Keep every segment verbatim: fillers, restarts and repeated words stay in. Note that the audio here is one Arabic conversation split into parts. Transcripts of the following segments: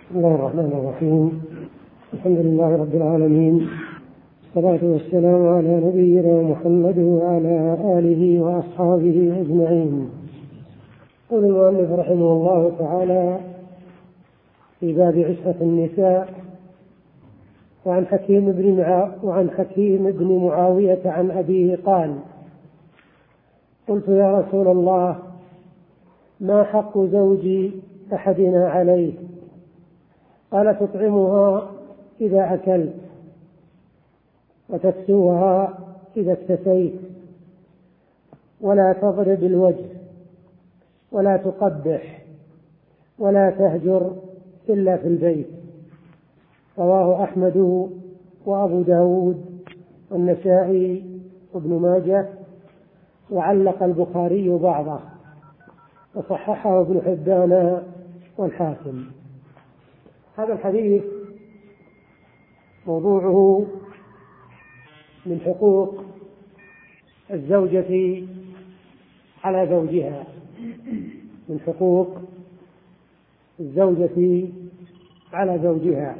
بسم الله الرحمن الرحيم. الحمد لله رب العالمين، والصلاة والسلام على نبينا محمد وعلى آله وأصحابه أجمعين. يقول المؤلف رحمه الله تعالى في باب عشرة النساء: وعن حكيم بن معا... وعن حكيم بن معاوية عن أبيه قال: قلت يا رسول الله، ما حق زوج أحدنا عليه؟ قال: تطعمها إذا أكلت، وتكسوها إذا اكتسيت، ولا تضرب الوجه، ولا تقبح، ولا تهجر إلا في البيت. رواه أحمد وأبو داود والنسائي وابن ماجه، وعلق البخاري بعضه، وصححه ابن حبان والحاكم. هذا الحديث موضوعه من حقوق الزوجة على زوجها، من حقوق الزوجة على زوجها،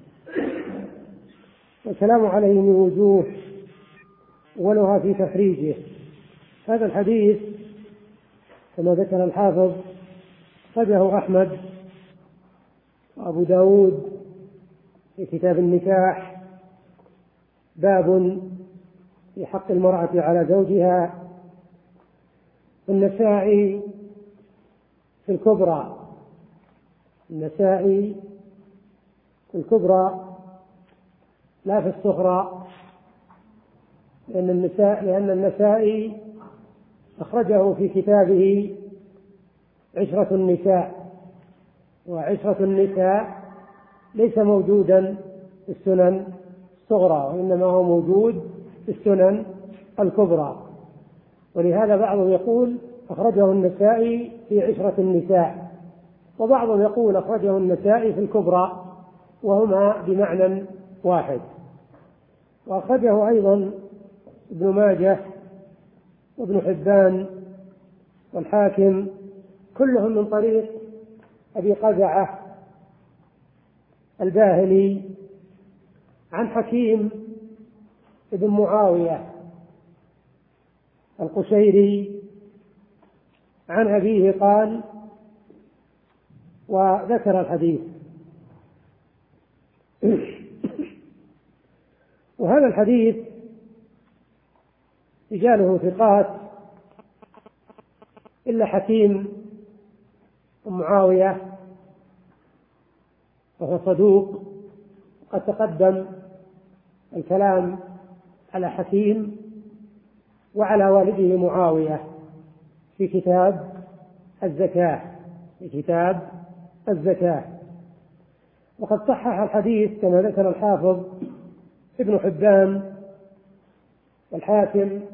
والكلام عليه من وجوه أولها في تخريجه. هذا الحديث كما ذكر الحافظ أخرجه أحمد وأبو داود في كتاب النكاح، باب في حق المرأة على زوجها، والنسائي في الكبرى، النسائي في الكبرى لا في الصغرى، لأن النساء لأن النسائي أخرجه في كتابه عشرة النساء، وعشرة النساء ليس موجودا في السنن الصغرى، وإنما هو موجود في السنن الكبرى، ولهذا بعضهم يقول أخرجه النسائي في عشرة النساء، وبعضهم يقول أخرجه النسائي في الكبرى، وهما بمعنى واحد. وأخرجه أيضا ابن ماجه وابن حبان والحاكم، كلهم من طريق أبي قزعة الباهلي عن حكيم بن معاوية القشيري عن أبيه قال، وذكر الحديث. وهذا الحديث رجاله ثقات إلا حكيم بن معاوية وهو صدوق، قد تقدم الكلام على حكيم وعلى والده معاوية في كتاب الزكاة في كتاب الزكاة وقد صحح الحديث كما ذكر الحافظ ابن حبان والحاكم،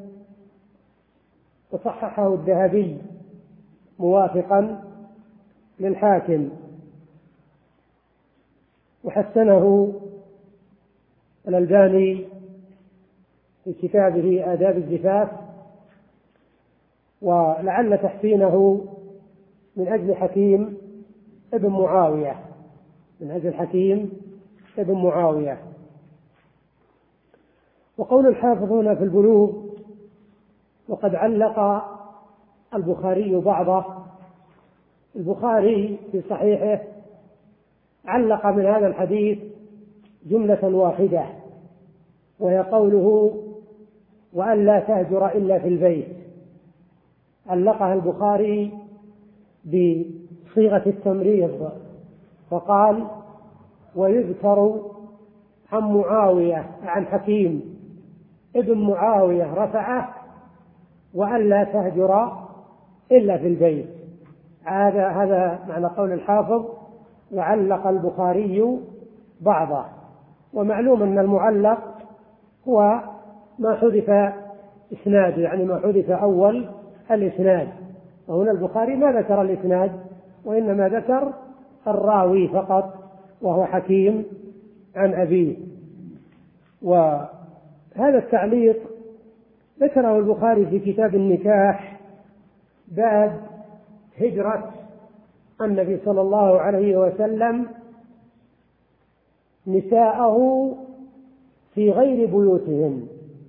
وصححه الذهبي موافقا للحاكم، وحسنه الألباني في كتابه آداب الزفاف، ولعل تحسينه من أجل حكيم ابن معاوية من أجل حكيم ابن معاوية. وقول الحافظ هنا في البلوغ: وقد علق البخاري بعضه. البخاري في صحيحه علق من هذا الحديث جملة واحدة، وهي قوله: وأن لا تهجر إلا في البيت. علقها البخاري بصيغة التمريض، فقال: ويذكر عن معاوية عن حكيم ابن معاوية رفعه: وأن لا تهجر إلا في البيت. هذا هذا معنى قول الحافظ: وعلق البخاري بعضه. ومعلوم أن المعلق هو ما حذف إسناد، يعني ما حذف أول الإسناد، وهنا البخاري ما ذكر الإسناد، وإنما ذكر الراوي فقط وهو حكيم عن أبيه. وهذا التعليق ذكره البخاري في كتاب النكاح، باب هجرة النبي صلى الله عليه وسلم نساءه في غير بيوتهن،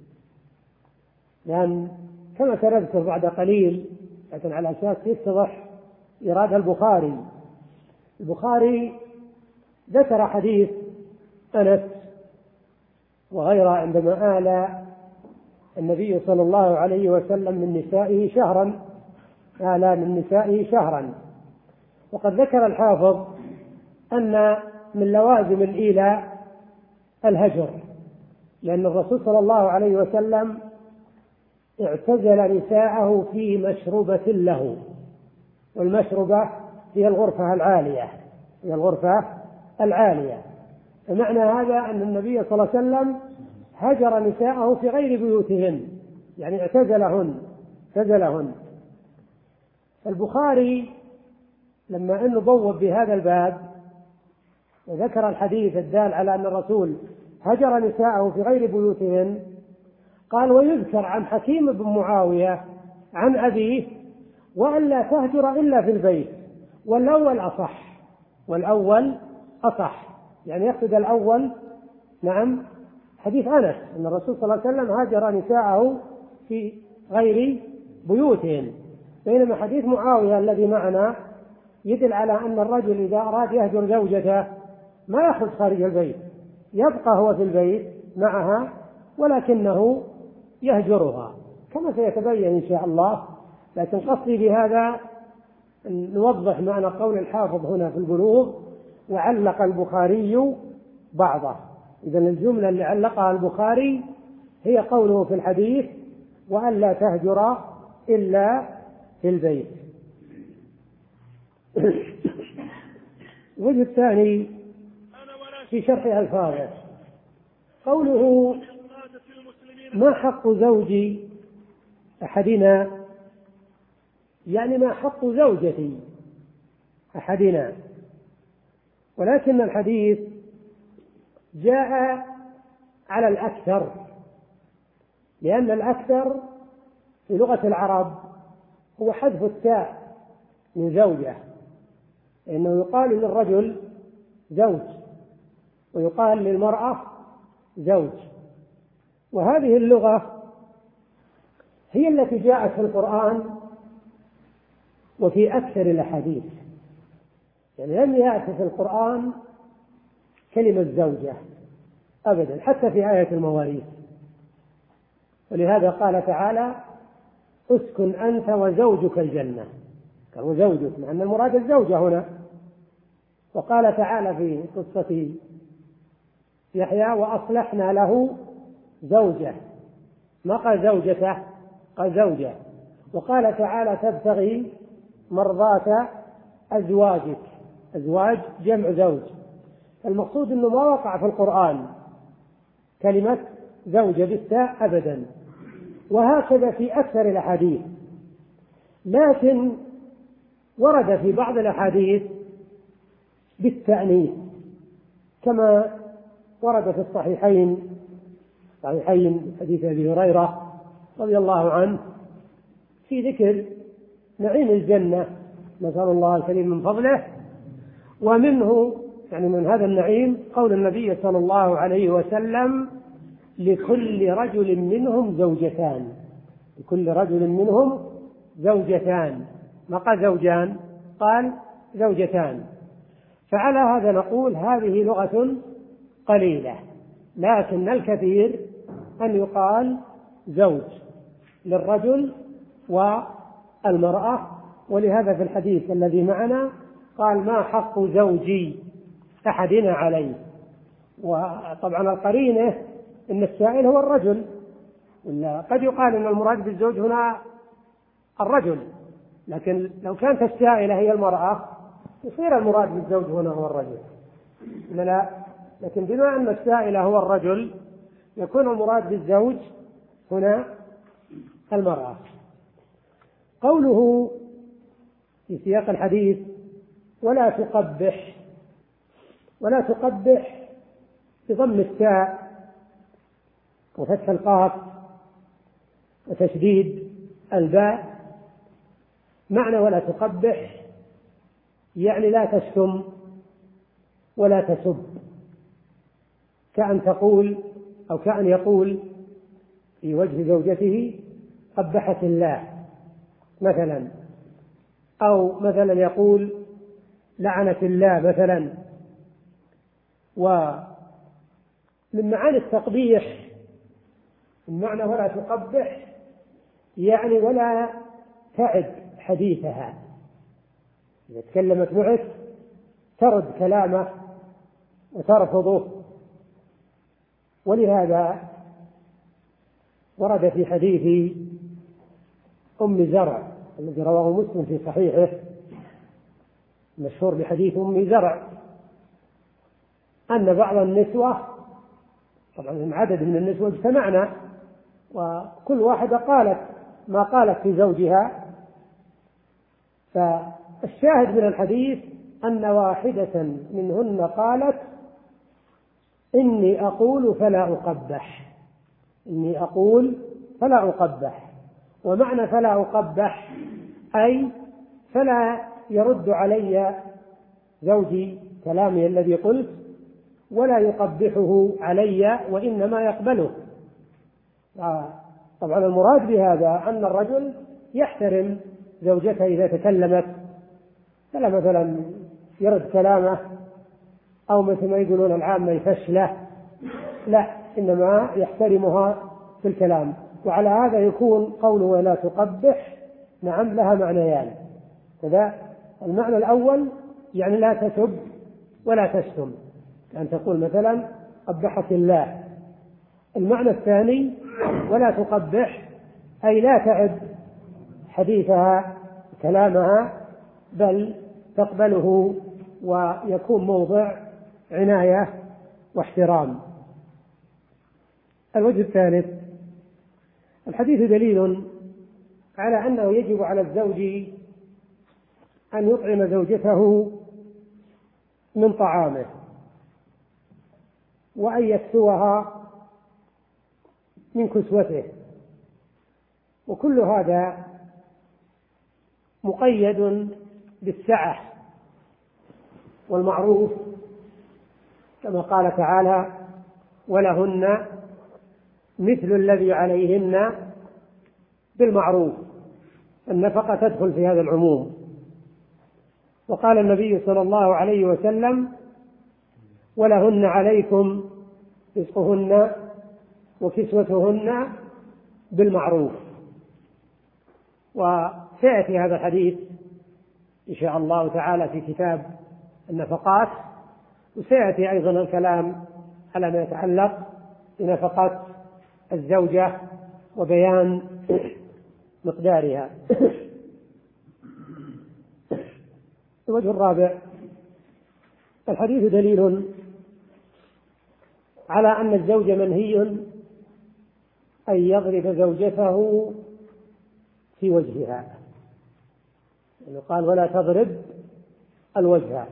لأن كما سنذكر بعد قليل لكن على أساس يتضح إيراد البخاري. البخاري ذكر حديث أنس وغيره عندما آل النبي صلى الله عليه وسلم من نسائه شهرا آل من نسائه شهرا وقد ذكر الحافظ أن من لوازم الإيلاء الهجر، لأن الرسول صلى الله عليه وسلم اعتزل نساءه في مشروبة له، والمشروبة هي الغرفة العالية هي الغرفة العالية فمعنى هذا أن النبي صلى الله عليه وسلم هجر نساءه في غير بيوتهن، يعني اعتزلهن اعتزلهن. البخاري لما أنه بوب بهذا الباب وذكر الحديث الدال على أن الرسول هجر نساءه في غير بيوتهن قال: ويذكر عن حكيم بن معاوية عن أبيه وألا تهجر إلا في البيت، والأول أصح والأول أصح يعني يقصد الأول نعم حديث أنس أن الرسول صلى الله عليه وسلم هاجر نساءه في غير بيوتهن، بينما حديث معاوية الذي معنا يدل على أن الرجل إذا أراد يهجر زوجته ما يخرج خارج البيت، يبقى هو في البيت معها ولكنه يهجرها كما سيتبين إن شاء الله. لكن قصدي بهذا نوضح معنى قول الحافظ هنا في البلوغ: وعلق البخاري بعضه. إذن الجملة اللي علقها البخاري هي قوله في الحديث: وألا تهجر إلا في البيت. الوجه الثاني في شرح ألفاظه قوله: ما حق زوج أحدنا، يعني ما حق زوجة أحدنا، ولكن الحديث جاء على الأكثر، لأن الأكثر في لغة العرب هو حذف التاء من زوجة، لأنه يقال للرجل زوج ويقال للمرأة زوج، وهذه اللغة هي التي جاءت في القرآن وفي أكثر الأحاديث، يعني لم يأتي في القرآن كلمة زوجة أبدا حتى في آية المواريث، ولهذا قال تعالى: اسكن أنت وزوجك الجنة، قال وزوجك مع أن المراد الزوجة هنا. وقال تعالى في قصة يحيى: وأصلحنا له زوجة، ما قال زوجته قال زوجة. وقال تعالى: تبتغي مرضاة أزواجك، أزواج جمع زوج. المقصود أنه ما وقع في القرآن كلمة زوجة بالتاء أبدا، وهكذا في أكثر الأحاديث، لكن ورد في بعض الأحاديث بالتأنيث كما ورد في الصحيحين صحيحين حديث أبي هريرة رضي الله عنه في ذكر نعيم الجنة، نسأل الله الكريم من فضله، ومنه يعني من هذا النعيم قول النبي صلى الله عليه وسلم: لكل رجل منهم زوجتان، لكل رجل منهم زوجتان، ما قال زوجان قال زوجتان. فعلى هذا نقول هذه لغة قليلة، لكن الكثير أن يقال زوج للرجل والمرأة، ولهذا في الحديث الذي معنا قال: ما حق زوجي أحدنا عليه. وطبعا القرينة إن السائل هو الرجل، ولا قد يقال إن المراد بالزوج هنا الرجل، لكن لو كانت السائلة هي المرأة يصير المراد بالزوج هنا هو الرجل، لا، لكن بما أن السائلة هو الرجل يكون المراد بالزوج هنا المرأة. قوله في سياق الحديث: ولا تقبح، ولا تقبح بضم التاء وفتح القاف وتشديد الباء. معنى ولا كأن تقول أو كأن يقول في وجه زوجته قبحت الله مثلا، أو مثلا يقول لعنة الله مثلا. ومن معاني التقبيح المعنى ولا تقبح يعني ولا تعد حديثها، إذا تكلمت معك ترد كلامه وترفضه. ولهذا ورد في حديث أم زرع الذي رواه مسلم في صحيحه، مشهور بحديث أم زرع، أن بعض النسوة، طبعا عدد من النسوة اجتمعنا وكل واحدة قالت ما قالت في زوجها، فالشاهد من الحديث أن واحدة منهن قالت إني أقول فلا أقبح، إني أقول فلا أقبح. ومعنى فلا أقبح أي فلا يرد علي زوجي كلامي الذي قلت ولا يقبحه علي وإنما يقبله. طبعا المراد بهذا أن الرجل يحترم زوجته إذا تكلمت، فلا مثلا يرد كلامه أو مثل ما يقولون العامة يفشله، لا، إنما يحترمها في الكلام. وعلى هذا يكون قوله ولا تقبح نعم لها معنيان، كذا المعنى الأول يعني لا تسب ولا تشتم، أن تقول مثلا قبحت الله. المعنى الثاني ولا تقبح أي لا تعد حديثها كلامها بل تقبله ويكون موضع عناية واحترام. الوجه الثالث، الحديث دليل على أنه يجب على الزوج أن يطعم زوجته من طعامه وأن يكسوها من كسوته، وكل هذا مقيد بالسعة والمعروف، كما قال تعالى ولهن مثل الذي عليهن بالمعروف، النفقة تدخل في هذا العموم. وقال النبي صلى الله عليه وسلم ولهن عليكم رزقهن وكسوتهن بالمعروف. وسيأتي هذا الحديث إن شاء الله تعالى في كتاب النفقات، وسيأتي أيضا الكلام على ما يتعلق بنفقة الزوجة وبيان مقدارها. الوجه الرابع، الحديث دليل على أن الزوج منهي أن يضرب زوجته في وجهها، يعني قال ولا تضرب الوجه.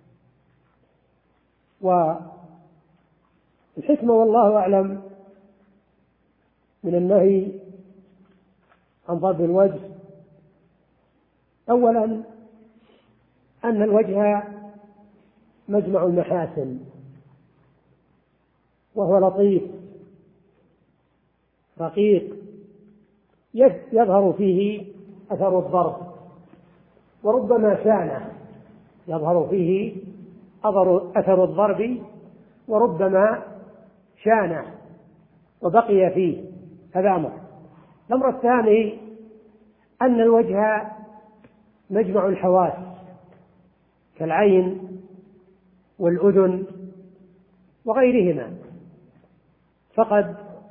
والحكمة والله أعلم من النهي عن ضرب الوجه أولا أن الوجه مجمع المحاسن، وهو لطيف رقيق يظهر فيه أثر الضرب، وربما شانه يظهر فيه أثر الضرب وربما شانه وبقي فيه، هذا أمر. الأمر الثاني أن الوجه مجمع الحواس كالعين والأذن وغيرهما، فقد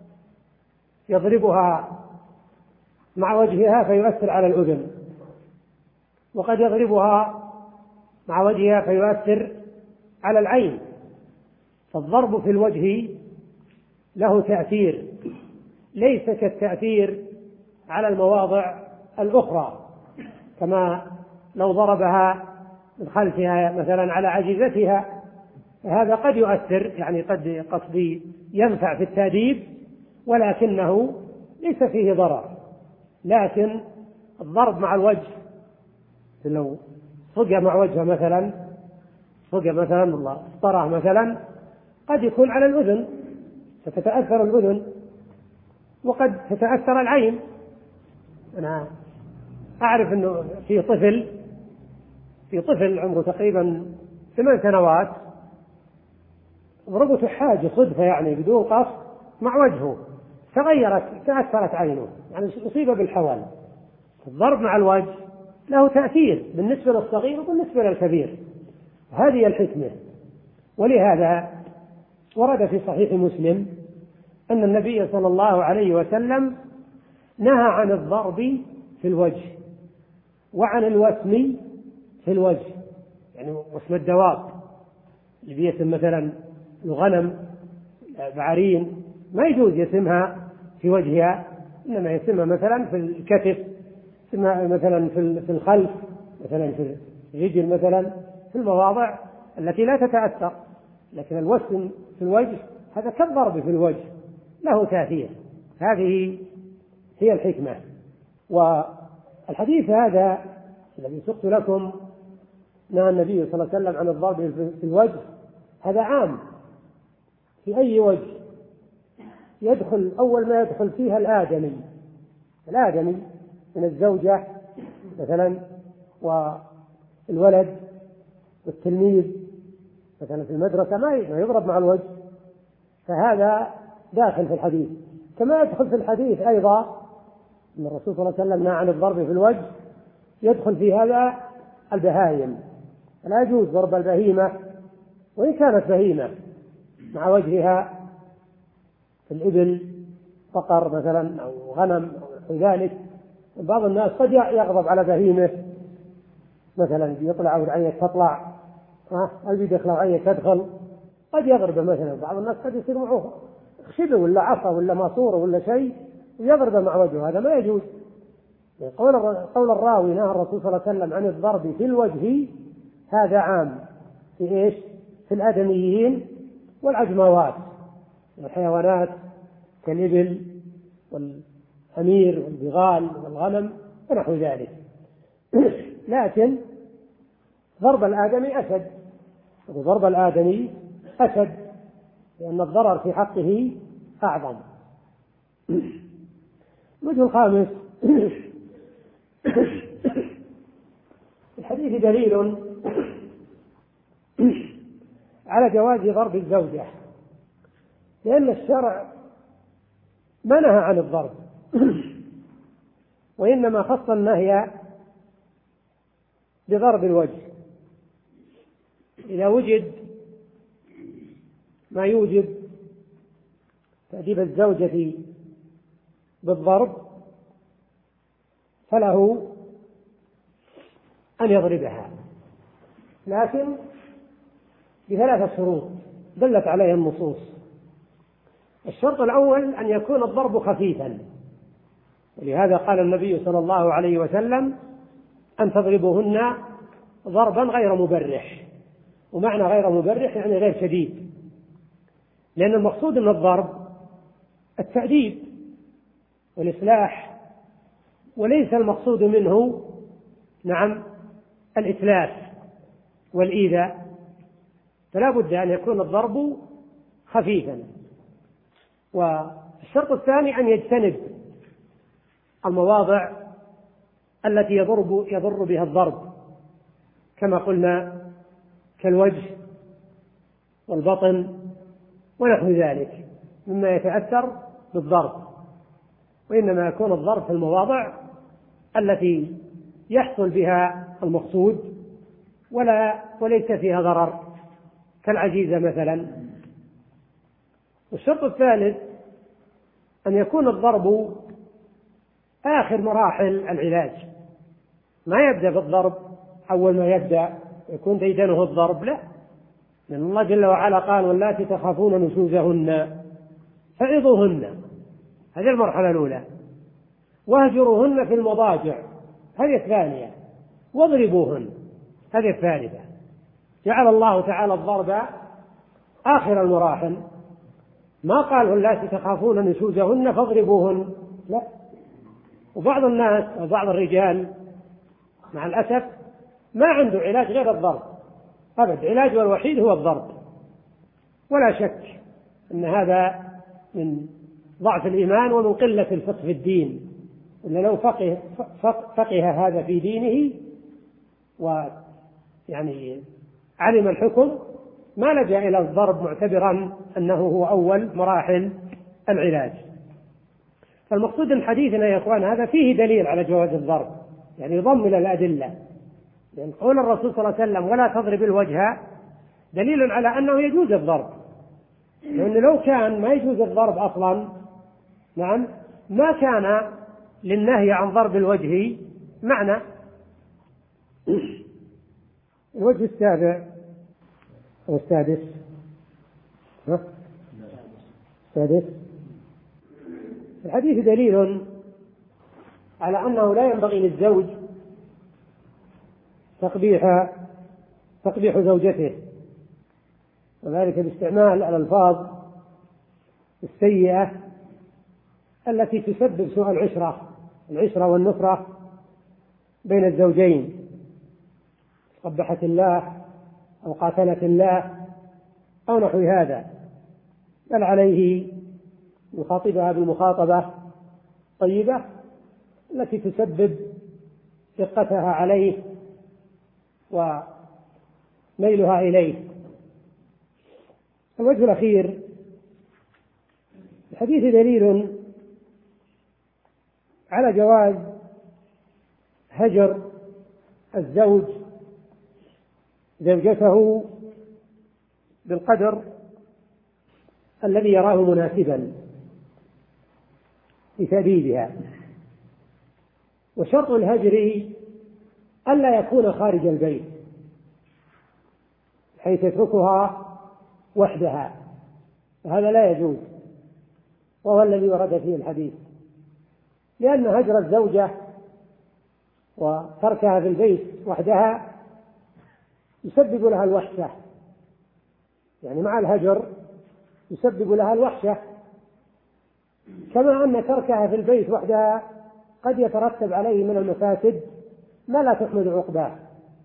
يضربها مع وجهها فيؤثر على الأذن، وقد يضربها مع وجهها فيؤثر على العين. فالضرب في الوجه له تأثير ليس كالتأثير على المواضع الأخرى، كما لو ضربها من خلفها مثلا على عجزتها، هذا قد يؤثر، يعني قد قصدي ينفع في التأديب ولكنه ليس فيه ضرر. لكن الضرب مع الوجه لو صقع مع وجهه مثلا، صقع مثلا الله اصطره مثلا، قد يكون على الأذن، فتتأثر الأذن، وقد تتأثر العين. أنا أعرف أنه في طفل في طفل عمره تقريبا ثمان سنوات ضربته حاجة صدفة يعني بدون قصد مع وجهه، تغيرت تأثرت عينه، يعني أصيب بالحول. الضرب مع الوجه له تأثير بالنسبة للصغير وبالنسبة للكبير، هذه الحكمة. ولهذا ورد في صحيح مسلم أن النبي صلى الله عليه وسلم نهى عن الضرب في الوجه وعن الوسم في الوجه، يعني وسم الدواب اللي بيسم مثلا الغنم بعرين ما يجوز يسمها في وجهها، إنما يسمها مثلا في الكتف، يسمها مثلا في الخلف، مثلا في الرجل، مثلا في المواضع التي لا تتأثر. لكن الوسم في الوجه هذا كالضرب في الوجه، له تأثير. هذه هي الحكمة. والحديث هذا الذي سقت لكم نهى النبي صلى الله عليه وسلم عن الضرب في الوجه، هذا عام في أي وجه يدخل، أول ما يدخل فيها الآدمي الآدمي من الزوجة مثلا والولد والتلميذ مثلا في المدرسة ما يضرب مع الوجه، فهذا داخل في الحديث. كما يدخل في الحديث أيضا أن الرسول صلى الله عليه وسلم نهى عن الضرب في الوجه، يدخل في هذا البهائم، لا يجوز ضرب البهيمة وإن كانت بهيمة مع وجهها، في الإبل بقر مثلا أو غنم أو ذلك. بعض الناس قد يغضب على بهيمة مثلا يطلع ورعية تطلع، ها أو يدخل ورعية تدخل، قد يضرب مثلا. بعض الناس قد يصير معه خشبة ولا عصا ولا ماسورة ولا شيء ويضرب مع وجهه، هذا ما يجوز. قول قول الراوي نهى الرسول صلى الله عليه وسلم عن الضرب في الوجه، هذا عام في إيش؟ في الآدميين والعجموات، الحيوانات كالإبل والحمير والبغال والغنم ونحو ذلك. لكن ضرب الآدمي أشد، ضرب الآدمي أشد لأن الضرر في حقه أعظم. الوجه الخامس الحديث دليل على جواز ضرب الزوجة، لأن الشرع ما نهى عن الضرب وإنما خص النهي بضرب الوجه. إذا وجد ما يوجب تأديب الزوجة بالضرب فله أن يضربها، لكن بثلاثة شروط دلت عليها النصوص. الشرط الأول أن يكون الضرب خفيفا، ولهذا قال النبي صلى الله عليه وسلم أن تضربوهن ضربا غير مبرح، ومعنى غير مبرح يعني غير شديد، لأن المقصود من الضرب التأديب والإصلاح، وليس المقصود منه نعم الإتلاف والإيذاء، فلا بد أن يكون الضرب خفيفا. والشرط الثاني أن يجتنب المواضع التي يضرب يضر بها الضرب، كما قلنا كالوجه والبطن ونحو ذلك مما يتأثر بالضرب، وإنما يكون الضرب في المواضع التي يحصل بها المقصود ولا وليس فيها ضرر، كالعجيزة مثلا. والشرط الثالث أن يكون الضرب آخر مراحل العلاج، ما يبدأ بالضرب أول ما يبدأ يكون ديدنه الضرب، لا، لأن الله جل وعلا قال واللاتي تخافون نشوزهن فعظوهن، هذه المرحلة الأولى، واهجروهن في المضاجع، هذه الثانية، واضربوهن، هذه الثالثة. جعل الله تعالى الضرب آخر المراحل، ما قال واللاتي تخافون نشوزهن فاضربوهن، لا. وبعض الناس وبعض الرجال مع الأسف ما عنده علاج غير الضرب أبد، علاجه الوحيد هو الضرب، ولا شك أن هذا من ضعف الإيمان ومن قلة الفقه في الدين، إن لو فقه, فقه هذا في دينه ويعني علم الحكم ما لجأ إلى الضرب معتبرا أنه هو أول مراحل العلاج. فالمقصود من حديثنا يا إخوان هذا فيه دليل على جواز الضرب، يعني يضم إلى الأدلة، لأن قول الرسول صلى الله عليه وسلم ولا تضرب الوجه دليل على أنه يجوز الضرب، لأن لو كان ما يجوز الضرب أصلا نعم ما كان للنهي عن ضرب الوجه معنى. الوجه السابع أو السادس ها؟ السادس الحديث دليل على أنه لا ينبغي للزوج تقبيح تقبيح زوجته، وذلك باستعمال الألفاظ السيئة التي تسبب سوء العشرة العشرة والنفرة بين الزوجين، قبحت الله أو قاتلت الله أو نحو هذا، بل عليه يخاطبها بالمخاطبة طيبة التي تسبب دقتها عليه وميلها إليه. الوجه الأخير الحديث دليل على جواز هجر الزوج زوجته بالقدر الذي يراه مناسبا لتأديبها، وشرط الهجر ألا يكون خارج البيت حيث يتركها وحدها، هذا لا يجوز، وهو الذي ورد فيه الحديث، لأن هجر الزوجة وتركها في البيت وحدها يسبب لها الوحشة، يعني مع الهجر يسبب لها الوحشة، كما أن تركها في البيت وحدها قد يترتب عليه من المفاسد ما لا تحمد عقباه.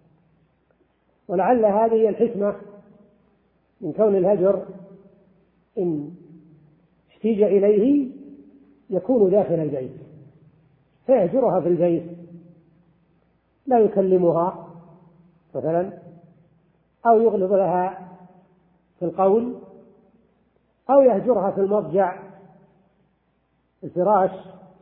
ولعل هذه هي الحكمة من كون الهجر إن احتيج إليه يكون داخل البيت، فيهجرها في البيت لا يكلمها مثلا، أو يغلظ لها في القول، أو يهجرها في المضجع الفراش.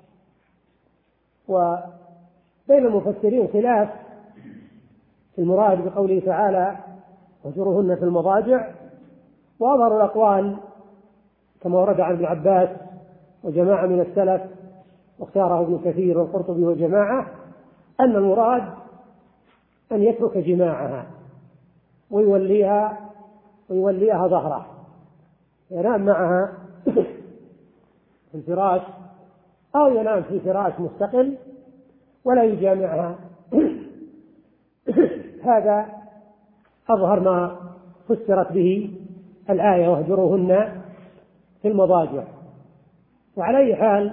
وبين المفسرين خلاف في المراد بقوله تعالى واهجروهن في المضاجع، وأظهر الأقوال كما ورد عن ابن عباس وجماعة من السلف واختاره ابن كثير والقرطبي وجماعة أن المراد أن يترك جماعها ويوليها ويوليها ظهره، ينام معها في الفراش أو ينام في فراش مستقل ولا يجامعها. هذا أظهر ما فسرت به الآية واهجروهن في المضاجع. وعلى أي حال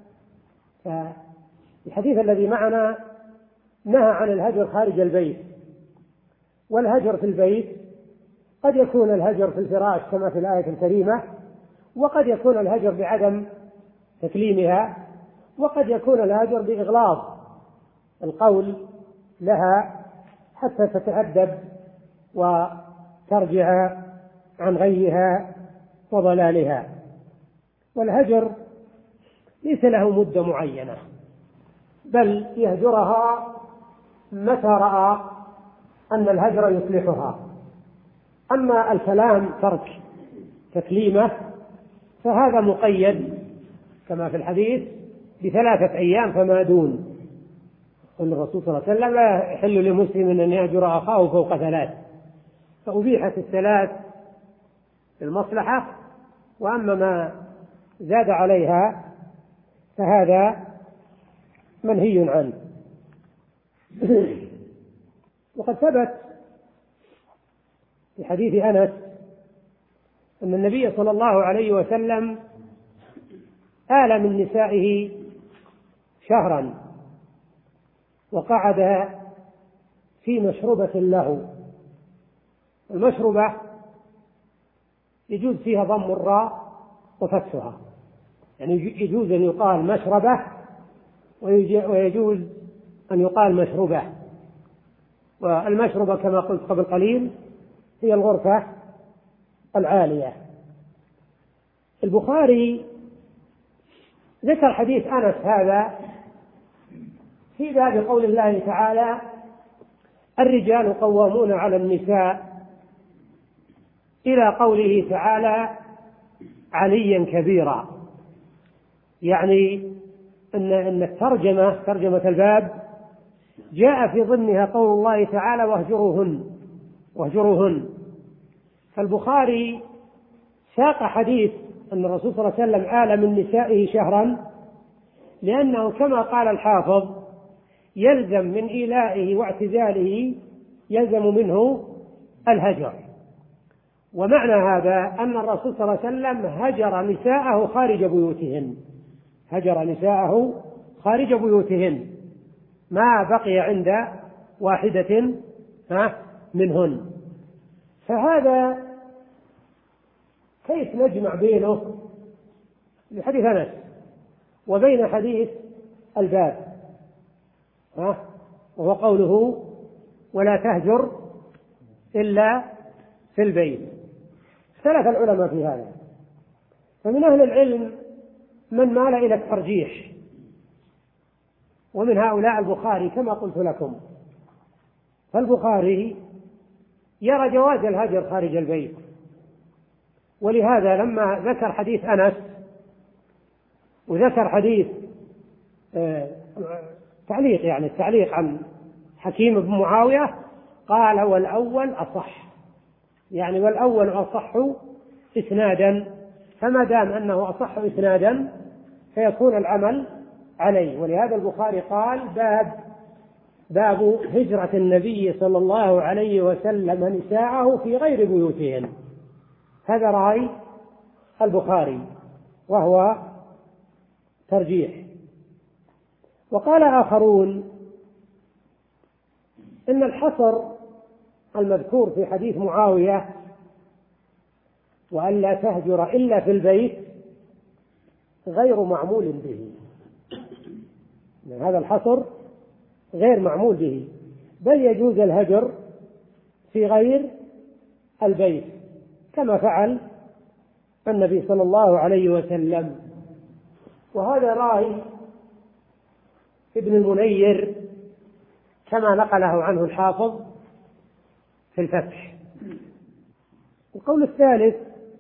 الحديث الذي معنا نهى عن الهجر خارج البيت، والهجر في البيت قد يكون الهجر في الفراش كما في الآية الكريمة، وقد يكون الهجر بعدم تكليمها، وقد يكون الهجر بإغلاظ القول لها حتى تتأدب وترجع عن غيها وضلالها. والهجر ليس له مدة معينة، بل يهجرها متى رأى أن الهجر يصلحها. أما الكلام ترك تكليمه فهذا مقيد كما في الحديث بثلاثة أيام فما دون. قال الرسول صلى الله عليه وسلم لا يحل لمسلم أن يهجر أخاه فوق ثلاث، فأبيحت الثلاث للمصلحة، وأما ما زاد عليها فهذا منهي عنه. وقد ثبت في حديث أنس أن النبي صلى الله عليه وسلم آل من نسائه شهرا وقعد في مشربة له. المشربة يجوز فيها ضم الراء وفتحها، يعني يجوز أن يقال مشربة ويجوز أن يقال مشروبة. والمشربة كما قلت قبل قليل هي الغرفة العالية. البخاري ذكر حديث أنس هذا في باب قول الله تعالى: الرجال قوامون على النساء، إلى قوله تعالى: عليا كبيرا. يعني أن أن الترجمة ترجمة الباب جاء في ضمنها قول الله تعالى: واهجروهن واهجروهن. فالبخاري ساق حديث أن الرسول صلى الله عليه وسلم آل من نسائه شهرا، لأنه كما قال الحافظ يلزم من إيلائه واعتزاله يلزم منه الهجر. ومعنى هذا أن الرسول صلى الله عليه وسلم هجر نساءه خارج بيوتهن، هجر نساءه خارج بيوتهن، ما بقي عند واحدة منهن. فهذا كيف نجمع بينه بحديث أنس وبين حديث الباب، ها وهو قوله: ولا تهجر إلا في البيت. اختلف العلماء في هذا، فمن أهل العلم من مال إلى الترجيح، ومن هؤلاء البخاري كما قلت لكم. فالبخاري يرى جواز الهجر خارج البيت، ولهذا لما ذكر حديث أنس وذكر حديث آه تعليق يعني التعليق عن حكيم بن معاوية قال: والأول أصح، يعني والأول أصح إسنادا، فما دام أنه أصح إسنادا فيكون العمل عليه. ولهذا البخاري قال: باب باب هجرة النبي صلى الله عليه وسلم نساءه في غير بيوتهن. هذا رأي البخاري وهو ترجيح. وقال آخرون إن الحصر المذكور في حديث معاوية وأن لا تهجر إلا في البيت غير معمول به، هذا الحصر غير معمول به، بل يجوز الهجر في غير البيت كما فعل النبي صلى الله عليه وسلم. وهذا رأي ابن المنير كما نقله عنه الحافظ في الفتح. القول الثالث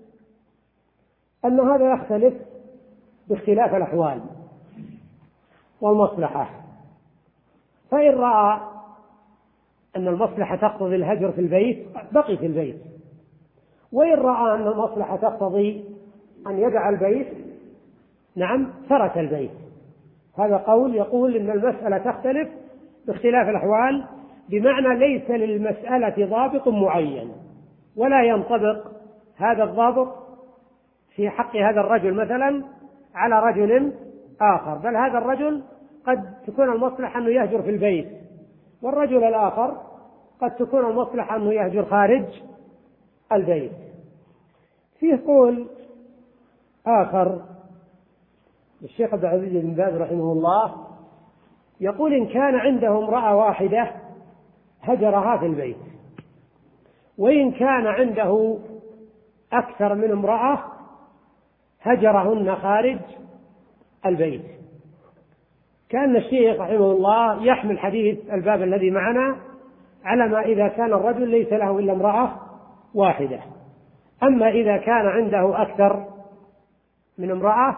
أن هذا يختلف باختلاف الأحوال والمصلحة، فإن رأى أن المصلحة تقتضي الهجر في البيت بقي في البيت، وإن رأى أن المصلحة تقتضي أن يدع البيت نعم ترك البيت. هذا قول يقول إن المسألة تختلف باختلاف الأحوال، بمعنى ليس للمسألة ضابط معين، ولا ينطبق هذا الضابط في حق هذا الرجل مثلا على رجل آخر، بل هذا الرجل قد تكون المصلحة أنه يهجر في البيت، والرجل الآخر قد تكون المصلحة أنه يهجر خارج البيت. فيه قول آخر الشيخ عبد العزيز بن باز رحمه الله يقول: إن كان عنده امرأة واحدة هجرها في البيت، وإن كان عنده أكثر من امرأة هجرهن خارج البيت. كان الشيخ رحمه الله يحمل حديث الباب الذي معنا على ما إذا كان الرجل ليس له إلا امرأة واحدة. أما إذا كان عنده أكثر من امرأة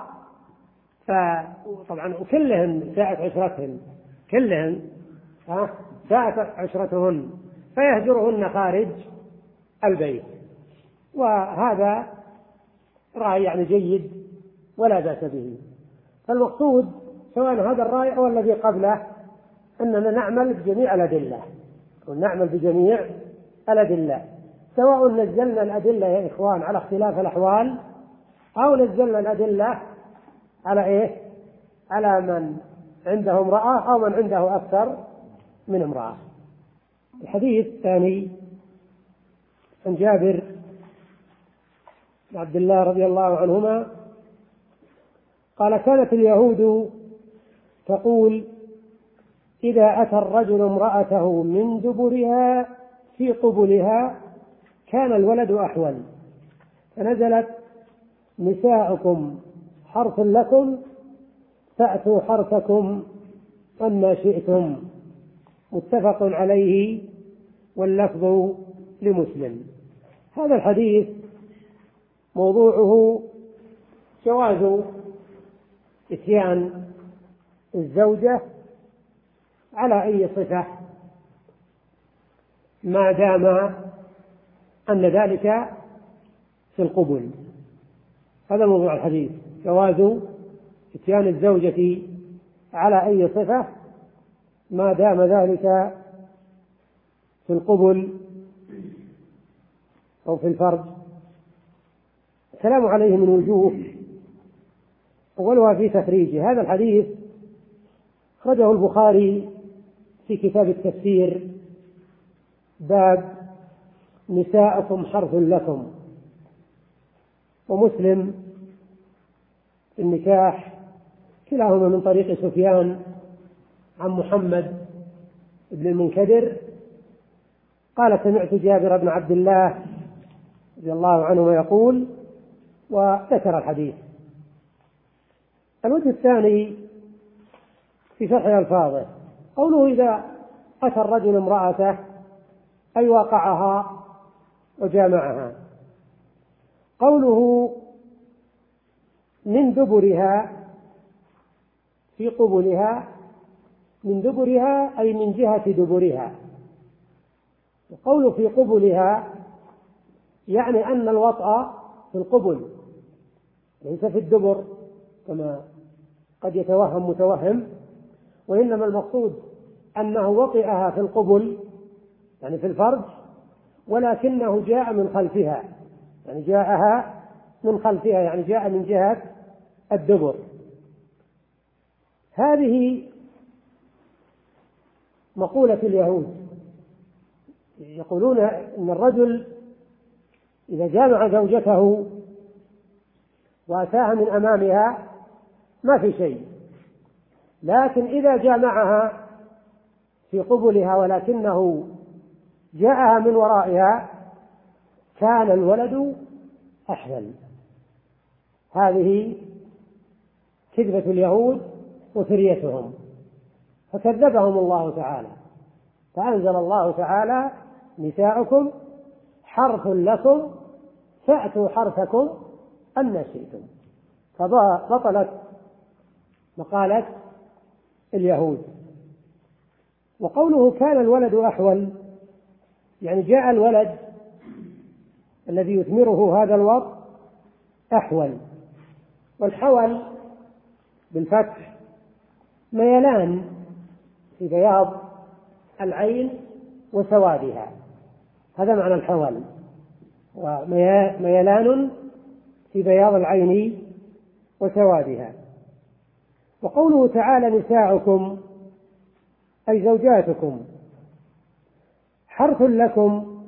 فطبعا كلهن ساءت عشرتهن كلهن ساءت عشرتهن فيهجرهن خارج البيت. وهذا رأي يعني جيد ولا بأس به. فالمقصود سواء هذا الرأي أو الذي قبله أننا نعمل بجميع الأدلة ونعمل بجميع الأدلة، سواء نزلنا الأدلة يا إخوان على اختلاف الأحوال أو نزلنا الأدلة على إيه؟ على من عنده امرأة أو من عنده أكثر من امرأة. الحديث الثاني عن جابر عبد الله رضي الله عنهما قال: كانت اليهود تقول: إذا أتى الرجل امرأته من دبرها في قبلها كان الولد أحول، فنزلت: نساؤكم حرث لكم فأتوا حرثكم أما شئتم، متفق عليه واللفظ لمسلم. هذا الحديث موضوعه جواز إتيان الزوجة على أي صفة ما دام أن ذلك في القبل. هذا موضوع الحديث، جواز إتيان الزوجة على أي صفة ما دام ذلك في القبل أو في الفرج. الكلام عليه من وجوه، أولها في تخريجه. هذا الحديث أخرجه البخاري في كتاب التفسير، باب نساءكم حرث لكم، ومسلم في النكاح كلاهما من طريق سفيان عن محمد بن المنكدر قال: سمعت جابر بن عبد الله رضي الله عنهما يقول، وذكر الحديث. الوجه الثاني في شرح ألفاظه، قوله: إذا أتى الرجل امرأته أي واقعها وجامعها. قوله من دبرها في قبلها، من دبرها أي من جهة دبرها. وقوله في قبلها يعني أن الوطأ في القبل ليس في الدبر كما قد يتوهم متوهم، وإنما المقصود أنه وطئها في القبل يعني في الفرج، ولكنه جاء من خلفها، يعني جاءها من خلفها، يعني جاء من جهة الدبر. هذه مقولة اليهود، يقولون إن الرجل إذا جامع زوجته وأتاها من أمامها ما في شيء، لكن إذا جامعها في قبلها ولكنه جاءها من ورائها كان الولد أحول. هذه كذبة اليهود وفريتهم، فكذبهم الله تعالى، فأنزل الله تعالى: نساؤكم حرث لكم فأتوا حرثكم أن شئتم. فبطلت مقالة اليهود. وقوله كان الولد أحول يعني جاء الولد الذي يثمره هذا الوطء أحول. والحول بالفتح ميلان في بياض العين وسوادها، هذا معنى الحول، وميلان في بياض العين وسوادها. وقوله تعالى: نساؤكم أي زوجاتكم حرث لكم.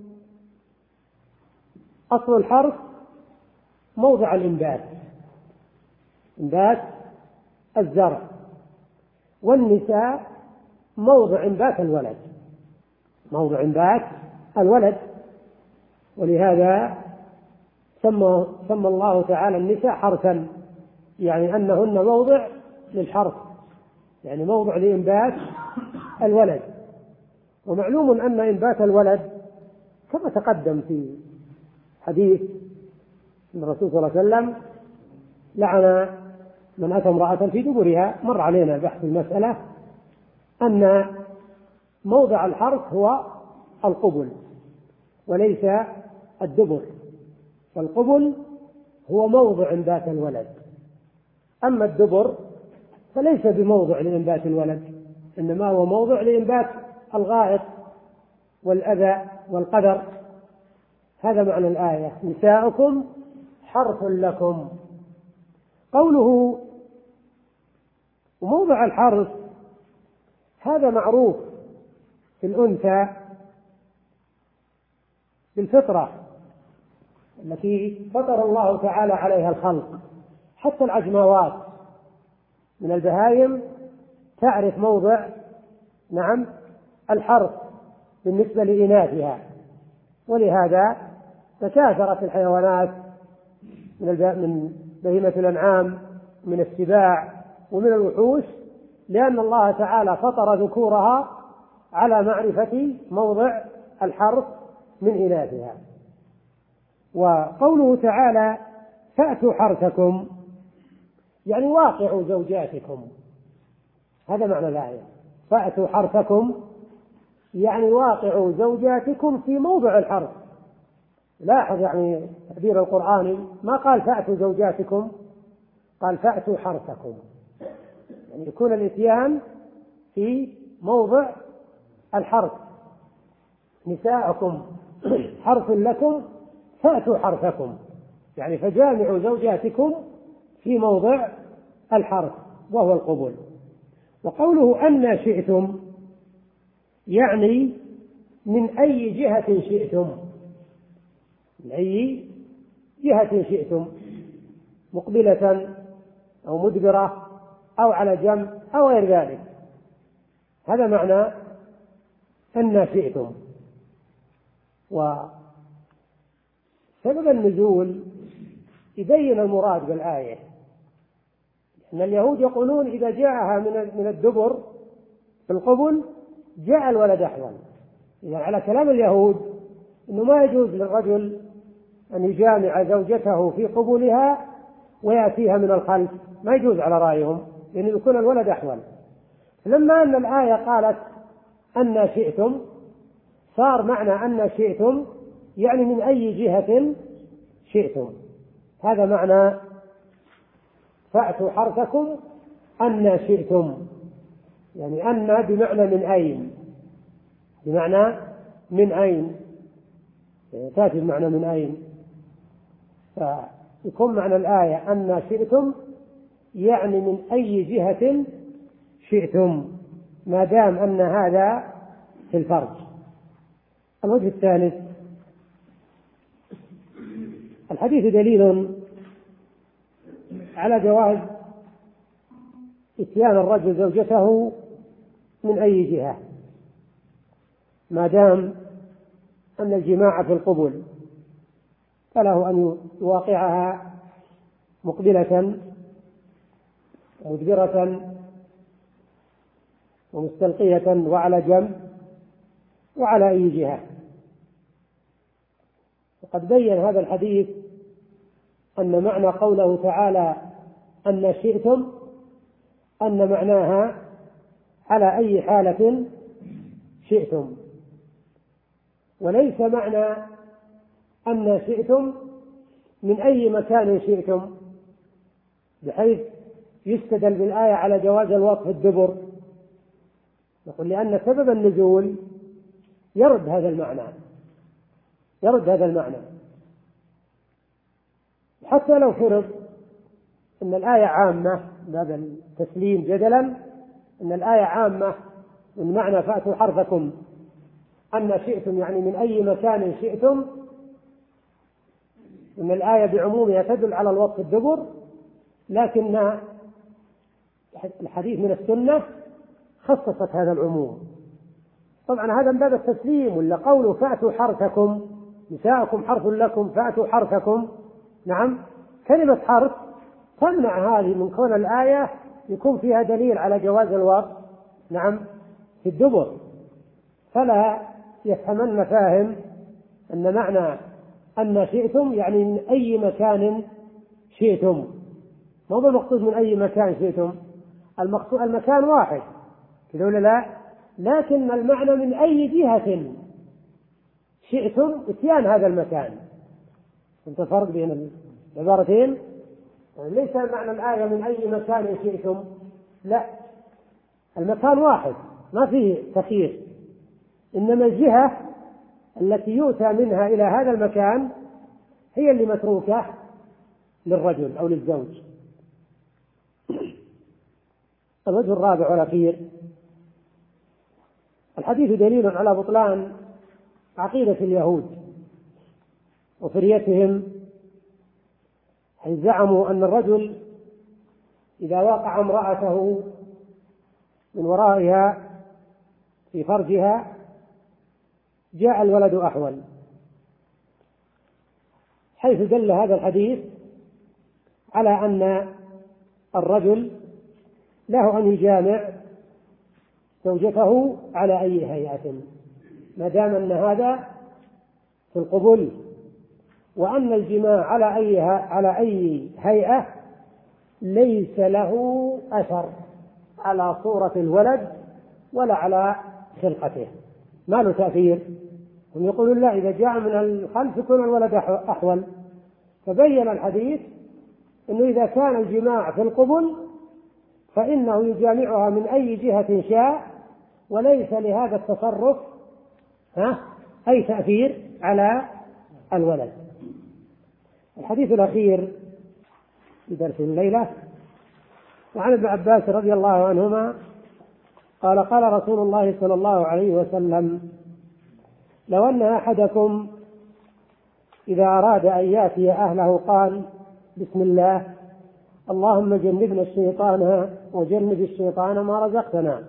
أصل الحرث موضع الإنبات، إنبات الزرع، والنساء موضع إنبات الولد، موضع إنبات الولد. ولهذا سمى, سمى الله تعالى النساء حرثا، يعني أنهن موضع للحرث، يعني موضع لإنبات الولد. ومعلوم أن إنبات الولد كما تقدم في حديث أن الرسول صلى الله عليه وسلم لعن من أتى امرأة في دبرها، مر علينا بحث المسألة أن موضع الحرث هو القبل وليس الدبر، فالقبل هو موضع إنبات الولد، أما الدبر فليس بموضع لإنبات الولد، إنما هو موضع لإنبات الغائط والأذى والقدر. هذا معنى الآية: نساؤكم حرث لكم. قوله موضع الحرث هذا معروف في الأنثى بالفطرة، التي فطر الله تعالى عليها الخلق. حتى العجماوات من البهائم تعرف موضع نعم الحرث بالنسبة لإناثها، ولهذا تكاثرت الحيوانات من بهيمة الأنعام من السباع ومن الوحوش، لأن الله تعالى فطر ذكورها على معرفة موضع الحرث من إناثها. وقوله تعالى فأتوا حرثكم يعني واقعوا زوجاتكم، هذا معنى الآية. فأتوا حرثكم يعني واقعوا زوجاتكم في موضع الحرث. لاحظ يعني تعبير القرآني ما قال فأتوا زوجاتكم، قال فأتوا حرثكم، يعني يكون الإتيان في موضع الحرث. نساءكم حرث لكم فأتوا حرثكم، يعني فجامعوا زوجاتكم في موضع الحرث وهو القبول. وقوله أن شئتم يعني من أي جهة شئتم، من أي جهة شئتم، مقبلة أو مدبرة أو على جنب أو غير ذلك، هذا معنى أن شئتم. وسبب النزول يبين المراد بالآية، أن اليهود يقولون إذا جاءها من الدبر في القبل جاء الولد أحول. يعني على كلام اليهود أنه ما يجوز للرجل أن يجامع زوجته في قبولها ويأتيها من الخلف، ما يجوز على رأيهم، لأن يكون الولد أحول. لما أن الآية قالت أن شئتم صار معنى أن شئتم يعني من أي جهة شئتم، هذا معنى فأتوا حرثكم أن شئتم، يعني أن بمعنى من أين، بمعنى من أين، تأتي بمعنى من أين، فيكون معنى الآية أن شئتم يعني من أي جهة شئتم، ما دام أن هذا في الفرج. الوجه الثالث، الحديث دليل على جواز إتيان الرجل زوجته من أي جهة ما دام أن الجماع في القبول، فله أن يواقعها مقبلة مدبرة ومستلقية وعلى جنب وعلى أي جهة. وقد بين هذا الحديث أن معنى قوله تعالى أن شئتم أن معناها على أي حالة شئتم، وليس معنى أن شئتم من أي مكان شئتم، بحيث يستدل بالآية على جواز الوقف الدبر. نقول لأن سبب النزول يرد هذا المعنى، يرد هذا المعنى. حتى لو فرض أن الآية عامة، بهذا التسليم جدلا أن الآية عامة من معنى فأتوا حرثكم أن شئتم يعني من أي مكان شئتم، أن الآية بعمومها تدل على الوقف الدبر، لكن الحديث من السنة خصصت هذا العموم. طبعا هذا من باب التسليم، ولا قوله فأتوا حرثكم نساءكم حرث لكم فأتوا حرثكم، نعم كلمة حرث تمنع هذه من كون الآية يكون فيها دليل على جواز الوقف نعم في الدبر، فلا يفهمن فاهم أن معنى أن شئتم يعني من أي مكان شئتم، ما هو المقصود من أي مكان شئتم، المقصود المكان واحد كذا ولا لا، لكن المعنى من أي جهة شئتم اتيان هذا المكان. انت فرق بين العبارتين، يعني ليس معنى الآية من أي مكان شئتم، لا، المكان واحد ما فيه تخيير، إنما الجهة التي يؤتى منها إلى هذا المكان هي اللي متروكة للرجل أو للزوج. الوجه الرابع والأخير، الحديث دليل على بطلان عقيدة اليهود وفريتهم، حيث زعموا أن الرجل إذا وقع امرأته من ورائها في فرجها جاء الولد أحول، حيث دل هذا الحديث على أن الرجل له أن يجامع زوجته على أي هيئة ما دام أن هذا في القبول، وأن الجماع على أي على أي هيئة ليس له أثر على صورة الولد ولا على خلقته، ما له تأثير. هم يقولون لا، إذا جاء من الخلف يكون الولد أحول. فبين الحديث أنه إذا كان الجماع في القبل فإنه يجامعها من أي جهة شاء، وليس لهذا التصرف ها أي تأثير على الولد. الحديث الأخير في درس الليلة، وعن ابن عباس رضي الله عنهما قال قال رسول الله صلى الله عليه وسلم: لو أن أحدكم إذا أراد أن يأتي أهله قال: بسم الله، اللهم جنبنا الشيطان وجنب الشيطان ما رزقتنا،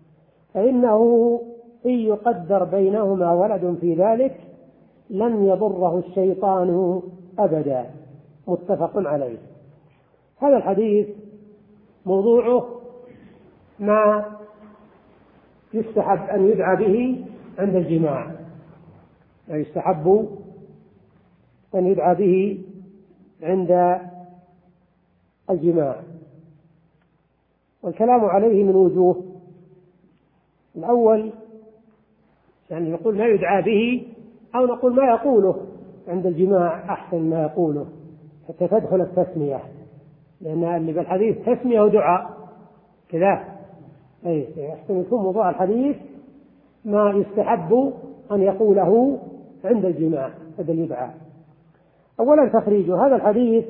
فإنه إن يقدر بينهما ولد في ذلك لم يضره الشيطان أبدا. متفق عليه. هذا الحديث موضوعه ما يستحب أن يدعى به عند الجماع، يستحب أن يدعى به عند الجماع، والكلام عليه من وجوه. الأول يعني نقول ما يدعى به، أو نقول ما يقوله عند الجماع أحسن ما يقوله حتى تدخل التسمية، لأن اللي بالحديث تسمية ودعاء كذا. أي أحسن يكون موضوع الحديث ما يستحب أن يقوله عند الجماع هذا يدعى. أولا تخريجه، هذا الحديث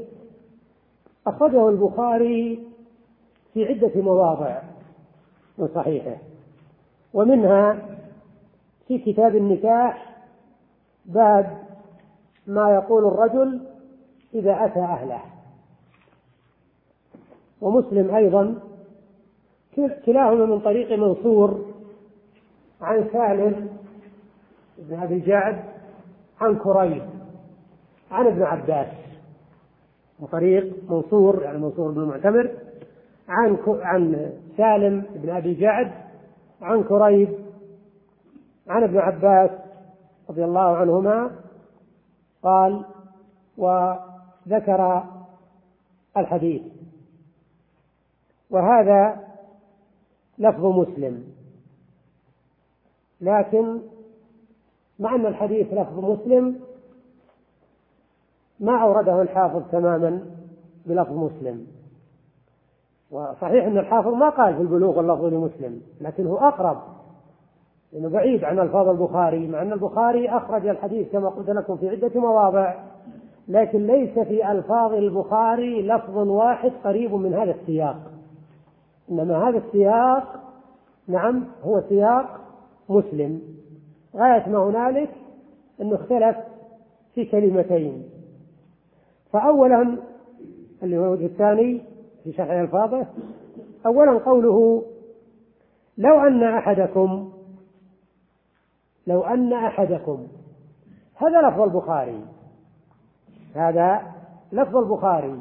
أخرجه البخاري في عدة مواضع من صحيحه، ومنها في كتاب النكاح باب ما يقول الرجل إذا أتى أهله، ومسلم أيضا كلاهما من طريق منصور عن سالم بن أبي الجعد عن كريب عن ابن عباس، وطريق منصور يعني منصور بن المعتمر عن عن سالم بن أبي الجعد عن كريب عن ابن عباس رضي الله عنهما قال، وذكر الحديث. وهذا لفظ مسلم، لكن مع أن الحديث لفظ مسلم ما أورده الحافظ تماما بلفظ مسلم. وصحيح أن الحافظ ما قال في البلوغ اللفظ لمسلم، لكن هو أقرب لأنه بعيد عن ألفاظ البخاري، مع أن البخاري أخرج الحديث كما قلت لكم في عدة مواضع، لكن ليس في ألفاظ البخاري لفظ واحد قريب من هذا السياق، إنما هذا السياق نعم هو سياق مسلم. غاية ما هنالك أنه اختلف في كلمتين. فأولا اللي هو الوجه الثاني في شرح ألفاظه، أولا قوله لو أن أحدكم، لو أن أحدكم، هذا لفظ البخاري، هذا لفظ البخاري.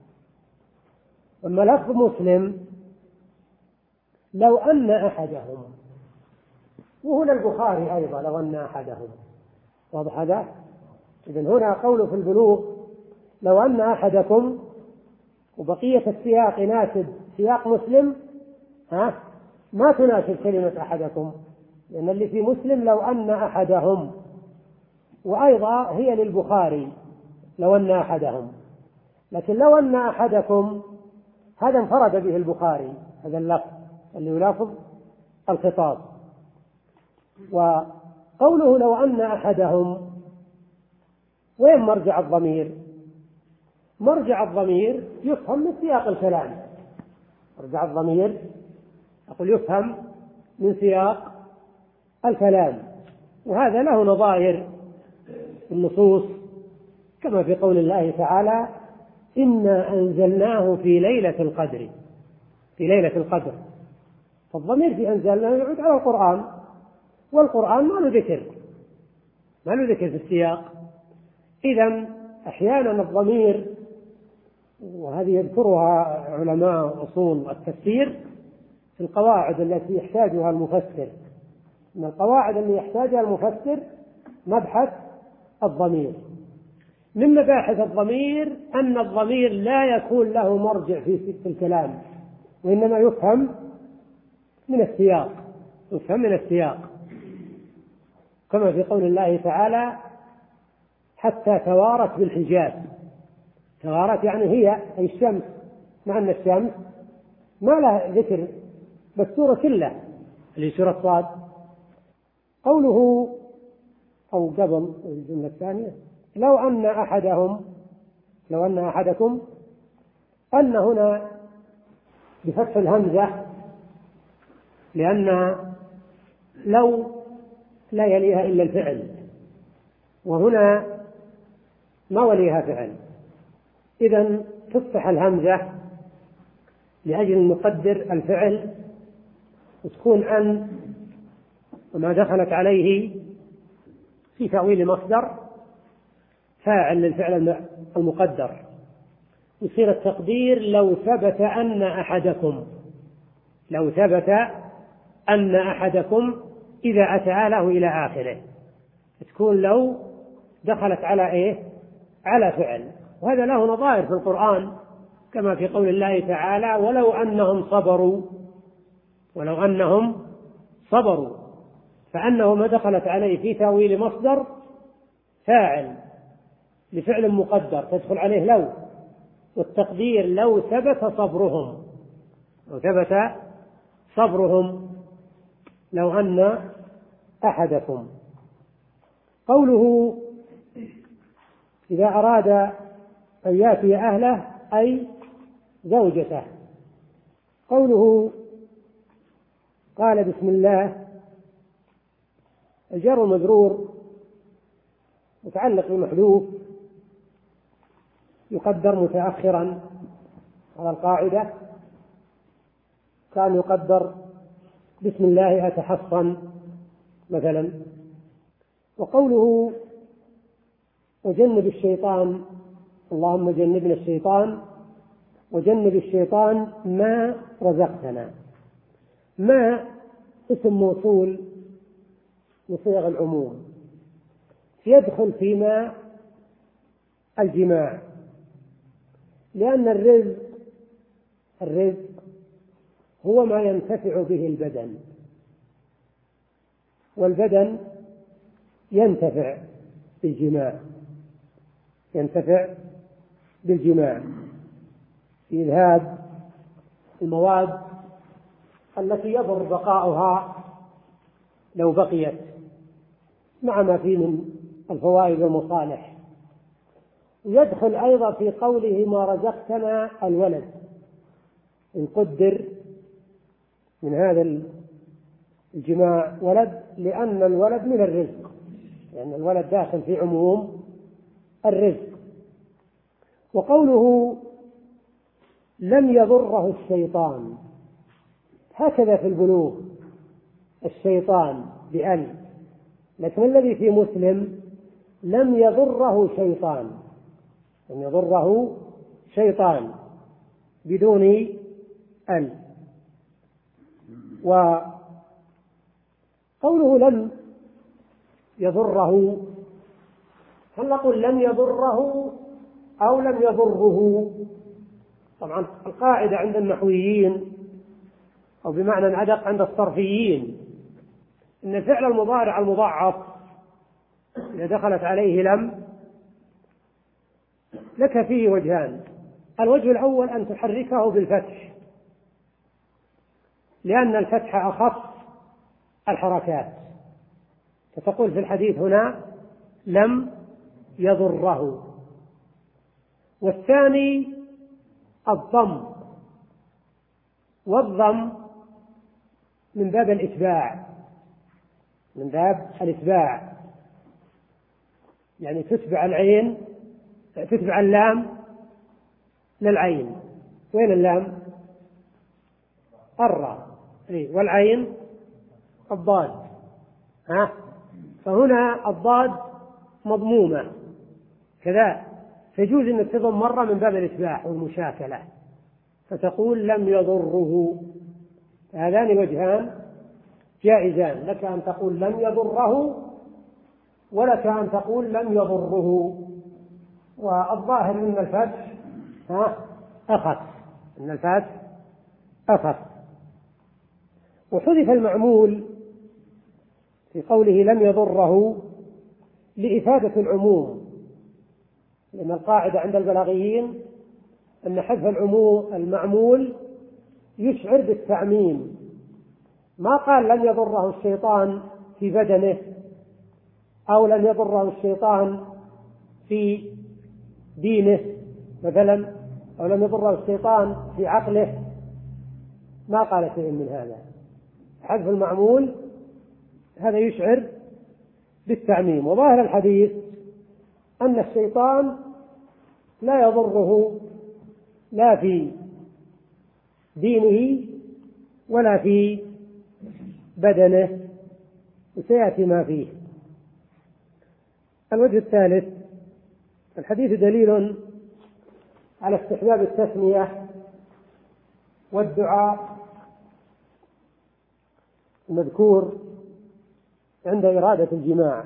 أما لفظ مسلم لو أن أحدهم، وهنا البخاري أيضا لو أن أحدهم، واضح هذا؟ إذن هنا قوله في البلوغ لو أن أحدكم، وبقية السياق يناسب سياق مسلم، ها ما تناسب كلمة أحدكم، لأن اللي في مسلم لو أن أحدهم، وأيضا هي للبخاري لو أن أحدهم، لكن لو أن أحدكم هذا انفرد به البخاري، هذا اللفظ اللي يلافظ الخطاب. وقوله لو أن أحدهم، وين مرجع الضمير؟ مرجع الضمير يفهم من سياق الكلام، مرجع الضمير أقول يفهم من سياق الكلام، وهذا له نظائر في النصوص كما في قول الله تعالى إنا أنزلناه في ليلة القدر، في ليلة القدر، فالضمير في أنزلناه يعود على القرآن، والقرآن ما له ذكر، ما له ذكر في السياق. إذن أحيانا الضمير، وهذه يذكرها علماء أصول التفسير في القواعد التي يحتاجها المفسر، من القواعد اللي يحتاجها المفسر مبحث الضمير. من مباحث الضمير أن الضمير لا يكون له مرجع في الكلام، وإنما يفهم من السياق، يفهم من السياق، كما في قول الله تعالى حتى توارت بالحجاب. توارت يعني هي أي الشمس، مع أن الشمس ما لها ذكر بس سورة كلها اللي سورة صاد. قوله أو قبل الجملة الثانية لو أن أحدهم، لو أن أحدكم، أن هنا بفتح الهمزة، لأن لو لا يليها إلا الفعل، وهنا ما وليها فعل، إذن تفتح الهمزة لأجل نقدر الفعل، وتكون أن وما دخلت عليه في تأويل مصدر فاعل للفعل المقدر، يصير التقدير لو ثبت أن أحدكم، لو ثبت أن أحدكم إذا أتى له إلى آخره، تكون لو دخلت على إيه؟ على فعل. وهذا له نظائر في القرآن، كما في قول الله تعالى ولو أنهم صبروا، ولو أنهم صبروا، فأنه ما دخلت عليه في تأويل مصدر فاعل لفعل مقدر تدخل عليه لو، والتقدير لو ثبت صبرهم، لو ثبت صبرهم لو أن أحدكم. قوله إذا أراد أن يأتي أهله أي زوجته. قوله قال بسم الله، الجر والمجرور متعلق بمحذوف يقدر متأخرا على القاعدة، كان يقدر بسم الله أتحصن مثلا. وقوله وجنب الشيطان، اللهم جنبنا الشيطان، وجنب الشيطان ما رزقتنا. ما اسم موصول بصيغ العموم، يدخل فيما الجماع، لأن الرزق الرزق هو ما ينتفع به البدن، والبدن ينتفع بالجماع، ينتفع بالجماع في إذهاب المواد التي يضر بقاؤها لو بقيت، مع ما فيه من الفوائد والمصالح. ويدخل أيضا في قوله ما رزقتنا الولد، إن قدر من هذا الجماع ولد، لأن الولد من الرزق، لأن الولد داخل في عموم الرزق. وقوله لم يضره الشيطان، هكذا في البلوغ الشيطان بأل، لكن الذي في مسلم لم يضره شيطان، لم يضره شيطان بدون أل. وقوله لم يضره، هل نقول لم يضره أو لم يضره؟ طبعا القاعدة عند النحويين أو بمعنى أدق عند الصرفيين إن فعل المضارع المضاعف إذا دخلت عليه لم لك فيه وجهان. الوجه الأول أن تحركه بالفتح، لأن الفتح أخف الحركات، فتقول في الحديث هنا لم يضره. والثاني الضم، والضم من باب الإتباع، من باب الإتباع، يعني تتبع العين تتبع اللام للعين. وين اللام؟ الراء، والعين الضاد. ها؟ فهنا الضاد مضمومة كذا، فيجوز أنك تضم مرة من باب الإشباع والمشاكلة، فتقول لم يضره. هذان وجهان جائزان، لك أن تقول لم يضره، ولك أن تقول لم يضره. والظاهر أن الفتح ها أخف، أن الفتح أخف. وحذف المعمول في قوله لم يضره لإفادة العموم، لأن القاعدة عند البلاغيين أن حذف العموم المعمول يشعر بالتعميم. ما قال لم يضره الشيطان في بدنه، أو لم يضره الشيطان في دينه مثلا، أو لم يضره الشيطان في عقله، ما قال شيء من هذا. حذف المعمول هذا يشعر بالتعميم. وظاهر الحديث أن الشيطان لا يضره لا في دينه ولا في بدنه، وسيأتي ما فيه. الوجه الثالث، الحديث دليل على استحباب التسمية والدعاء المذكور عند إرادة الجماع،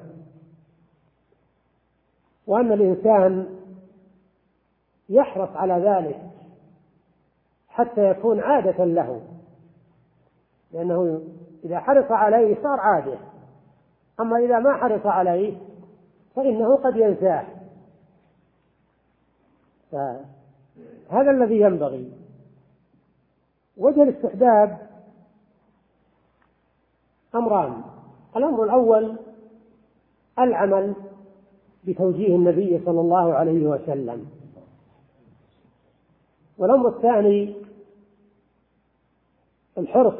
وأن الإنسان يحرص على ذلك حتى يكون عادة له، لأنه إذا حرص عليه صار عادة، أما إذا ما حرص عليه فإنه قد ينساه. فهذا الذي ينبغي. وجه الاستحباب أمران: الأمر الأول العمل بتوجيه النبي صلى الله عليه وسلم، والأمر الثاني الحرص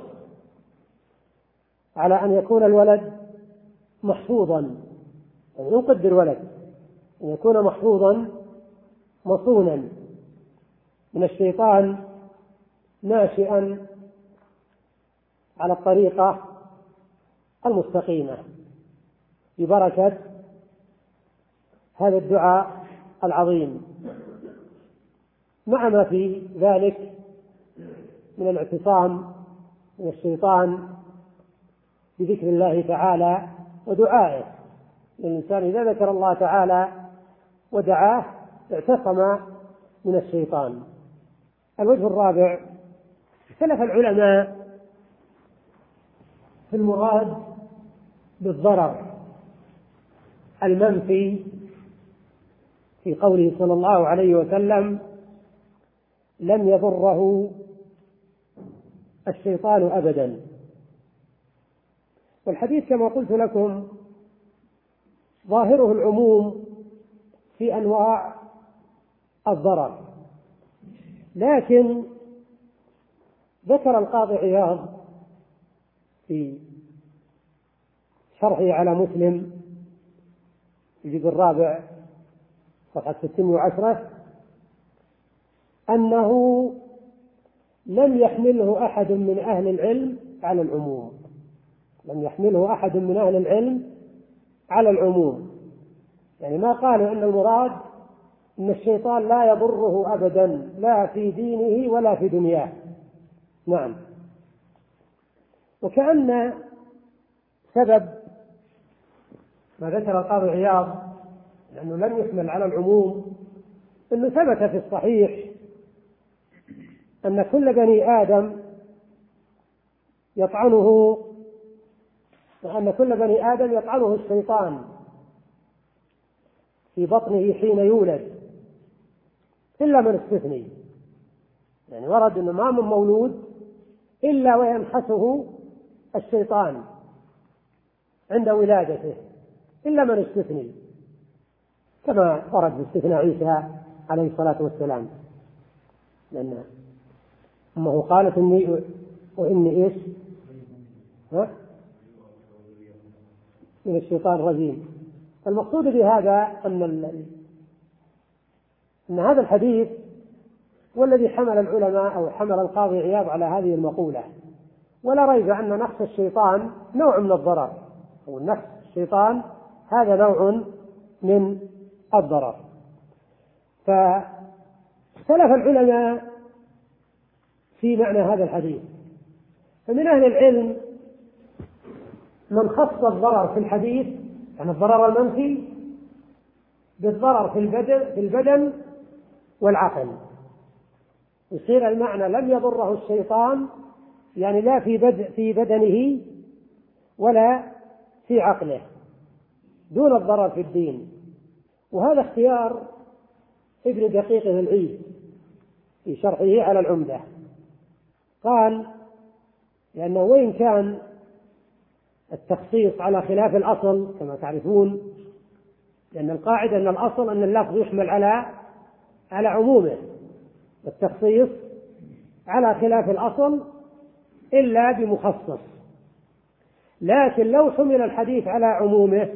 على أن يكون الولد محفوظا، يعني يقدر ولد أن يكون محفوظا مصونا من الشيطان، ناشئا على الطريقة المستقيمة ببركة هذا الدعاء العظيم، مع ما في ذلك من الاعتصام من الشيطان بذكر الله تعالى ودعائه. الإنسان إذا ذكر الله تعالى ودعاه اعتصم من الشيطان. الوجه الرابع، اختلف العلماء في المراد بالضرر المنفي في قوله صلى الله عليه وسلم لم يضره الشيطان أبدا. والحديث كما قلت لكم ظاهره العموم في أنواع الضرر، لكن ذكر القاضي عياض في شرحه على مسلم في الجزء الرابع صفحة ستمائة وعشرة أنه لم يحمله أحد من أهل العلم على العموم، لم يحمله أحد من أهل العلم على العموم، يعني ما قالوا أن المراد أن الشيطان لا يضره أبدا لا في دينه ولا في دنياه. نعم. وكأن سبب ما ذكر القاضي عياض لأنه لم يحمل على العموم أنه ثبت في الصحيح أن كل بني آدم يطعنه وأن كل بني آدم يطعنه الشيطان في بطنه حين يولد إلا من استثني، يعني ورد أنه ما من مولود إلا وينحسه الشيطان عند ولادته إلا من استثني، كما ورد باستثناء عيسى عليه الصلاة والسلام، لأن أمه قالت إني وإني إيش ها؟ من الشيطان الرجيم. المقصود بهذا أن أن هذا الحديث والذي حمل العلماء أو حمل القاضي عياض على هذه المقولة، ولا ريب أن نفس الشيطان نوع من الضرر، أو نفس الشيطان هذا نوع من الضرر. فاختلف العلماء في معنى هذا الحديث، فمن أهل العلم من خص الضرر في الحديث، يعني الضرر المنفي، بالضرر في البدن, في البدن والعقل، يصير المعنى لم يضره الشيطان، يعني لا في, بد في بدنه ولا في عقله، دون الضرر في الدين. وهذا اختيار ابن دقيق العيد في شرحه على العمدة، قال لأنه وإن كان التخصيص على خلاف الأصل كما تعرفون، لأن القاعدة أن الأصل أن اللفظ يحمل على على عمومه، والتخصيص على خلاف الأصل إلا بمخصص، لكن لو حمل الحديث على عمومه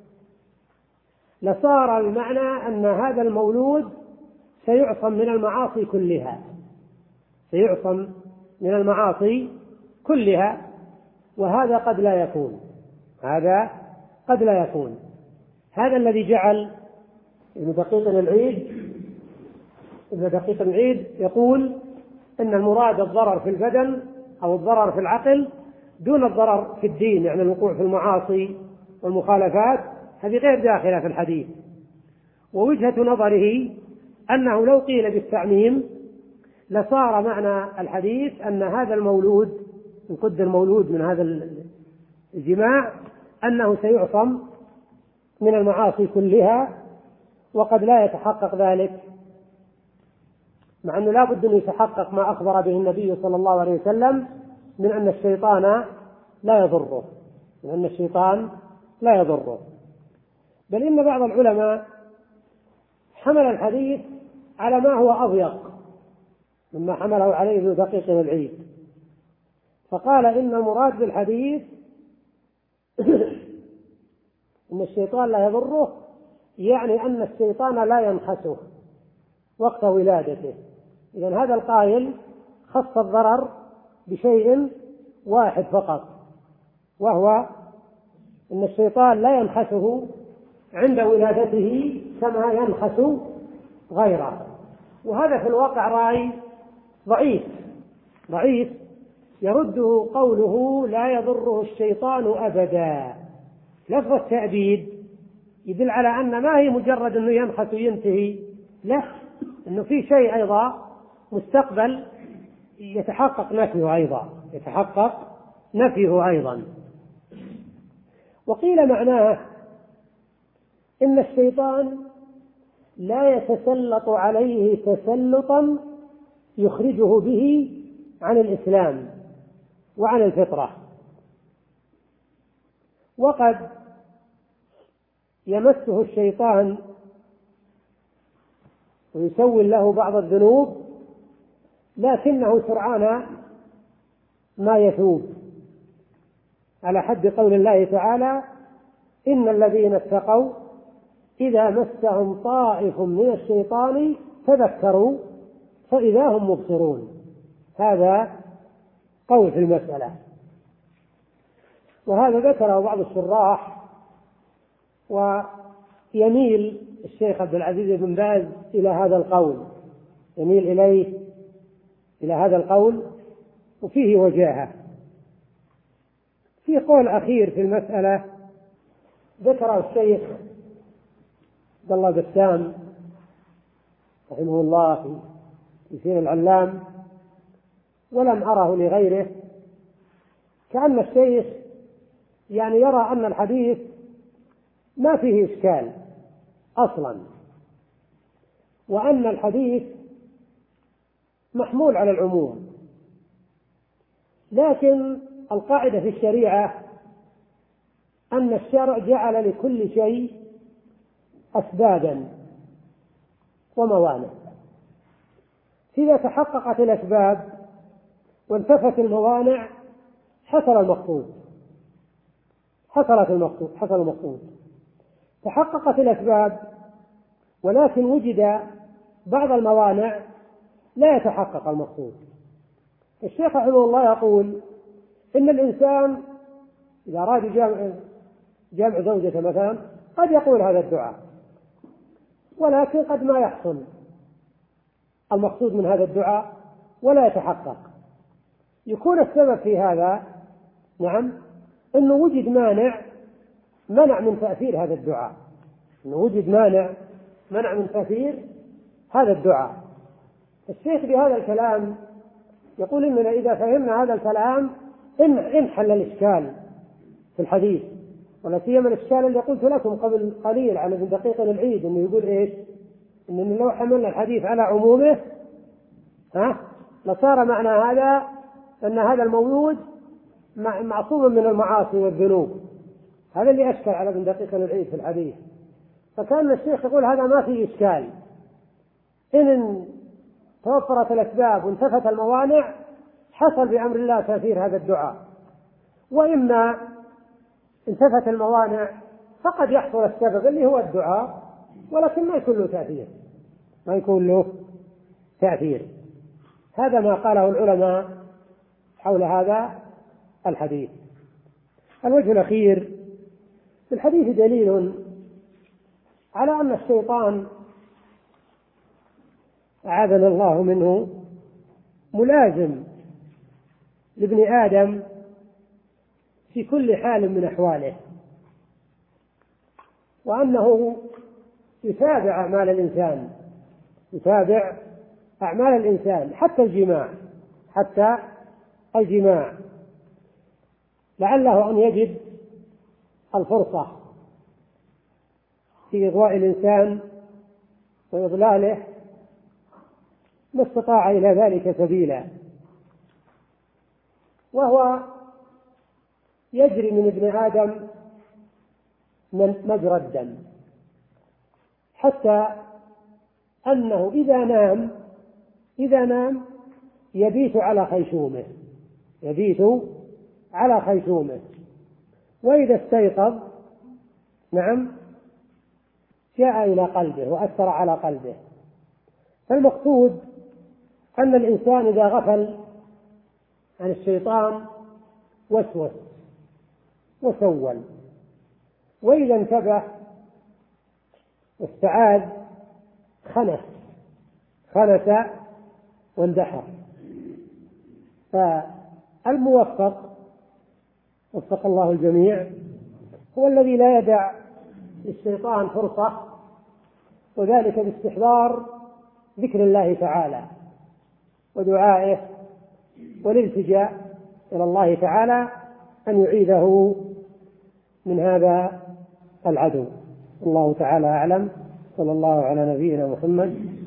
لصار المعنى أن هذا المولود سيعصم من المعاصي كلها، سيعصم من المعاصي كلها، وهذا قد لا يكون، هذا قد لا يكون. هذا الذي جعل ابن دقيق العيد ابن دقيق العيد يقول إن المراد الضرر في البدن أو الضرر في العقل دون الضرر في الدين، يعني الوقوع في المعاصي والمخالفات هذه غير داخلة في الحديث. ووجهة نظره أنه لو قيل بالتعميم لصار معنى الحديث أن هذا المولود، إن قدر المولود من هذا الجماع، أنه سيعصم من المعاصي كلها، وقد لا يتحقق ذلك، مع أنه لا بد أن يتحقق ما أخبر به النبي صلى الله عليه وسلم من أن الشيطان لا يضره، من أن الشيطان لا يضره. بل إن بعض العلماء حمل الحديث على ما هو أضيق مما حمله عليه ابن دقيق العيد، فقال إن المراد بالحديث إن الشيطان لا يضره، يعني أن الشيطان لا ينخسه وقت ولادته. إذن هذا القائل خص الضرر بشيء واحد فقط، وهو أن الشيطان لا ينخسه عند ولادته كما ينخس غيره. وهذا في الواقع رأي ضعيف ضعيف يرده قوله لا يضره الشيطان أبدا. لفظ التأبيد يدل على أن ما هي مجرد أنه ينخس وينتهي، لا، أنه في شيء أيضا مستقبل يتحقق نفيه أيضا يتحقق نفيه أيضا. وقيل معناه إن الشيطان لا يتسلط عليه تسلطا يخرجه به عن الإسلام وعن الفطرة، وقد يمسه الشيطان ويسول له بعض الذنوب، لكنه سرعان ما يتوب، على حد قول الله تعالى إن الذين اتقوا إذا مسهم طائف من الشيطان تذكروا فإذا هم مبصرون. هذا قول في المسألة، وهذا ذكره بعض الشراح، ويميل الشيخ عبد العزيز بن باز إلى هذا القول، يميل إليه إلى هذا القول وفيه وجاهة. في قول أخير في المسألة ذكره الشيخ عبد الله بسام رحمه الله في سير العلام، ولم أره لغيره، كأن الشيخ يعني يرى أن الحديث ما فيه إشكال أصلا، وأن الحديث محمول على العموم، لكن القاعدة في الشريعة أن الشرع جعل لكل شيء أسبابا وموانع، إذا تحققت الأسباب وانتفت الموانع حصل المقصود حصلت المقصود حصل المقصود تحققت الأسباب، ولكن وجد بعض الموانع لا يتحقق المقصود. الشيخ رحمه الله يقول إن الإنسان إذا أراد جامع, جامع زوجته مثلا قد يقول هذا الدعاء، ولكن قد ما يحصل المقصود من هذا الدعاء ولا يتحقق. يكون السبب في هذا نعم أنه وجد مانع منع من تأثير هذا الدعاء، أنه وجد مانع منع من تأثير هذا الدعاء. الشيخ بهذا الكلام يقول إننا إذا فهمنا هذا الكلام انحل الإشكال في الحديث، ولا سيما الإشكال اللي قلت لكم قبل قليل عن ابن دقيق العيد إنه يقول إيش؟ إننا لو حملنا الحديث على عمومه ها لصار معنى هذا أن هذا المولود معصوم من المعاصي والذنوب. هذا اللي أشكل على ابن دقيق العيد في الحديث. فكان الشيخ يقول هذا ما فيه إشكال، إن توفرت الأسباب وانتفت الموانع حصل بأمر الله تأثير هذا الدعاء، وإما انتفت الموانع فقد يحصل السبب اللي هو الدعاء ولكن ما يكون له تأثير ما يكون له تأثير. هذا ما قاله العلماء حول هذا الحديث. الوجه الأخير في الحديث دليل على أن الشيطان أعاذنا الله منه ملازم لابن آدم في كل حال من أحواله، وأنه يتابع أعمال الإنسان يتابع أعمال الإنسان حتى الجماع حتى الجماع لعله أن يجد الفرصة في إغواء الإنسان وإضلاله ما استطاع إلى ذلك سبيلا، وهو يجري من ابن آدم من مجرى الدم، حتى أنه إذا نام إذا نام يبيت على خيشومه يبيت على خيشومه وإذا استيقظ نعم جاء إلى قلبه وأثر على قلبه. فالمقصود أن الإنسان إذا غفل عن الشيطان وسوس وسول، وإذا انتبه واستعاذ خنس خنس واندحر. فالموفق وفق الله الجميع هو الذي لا يدع للشيطان فرصة، وذلك باستحضار ذكر الله تعالى ودعائه والالتجاء إلى الله تعالى أن يعيذه من هذا العدو. الله تعالى أعلم. صلى الله على نبينا محمد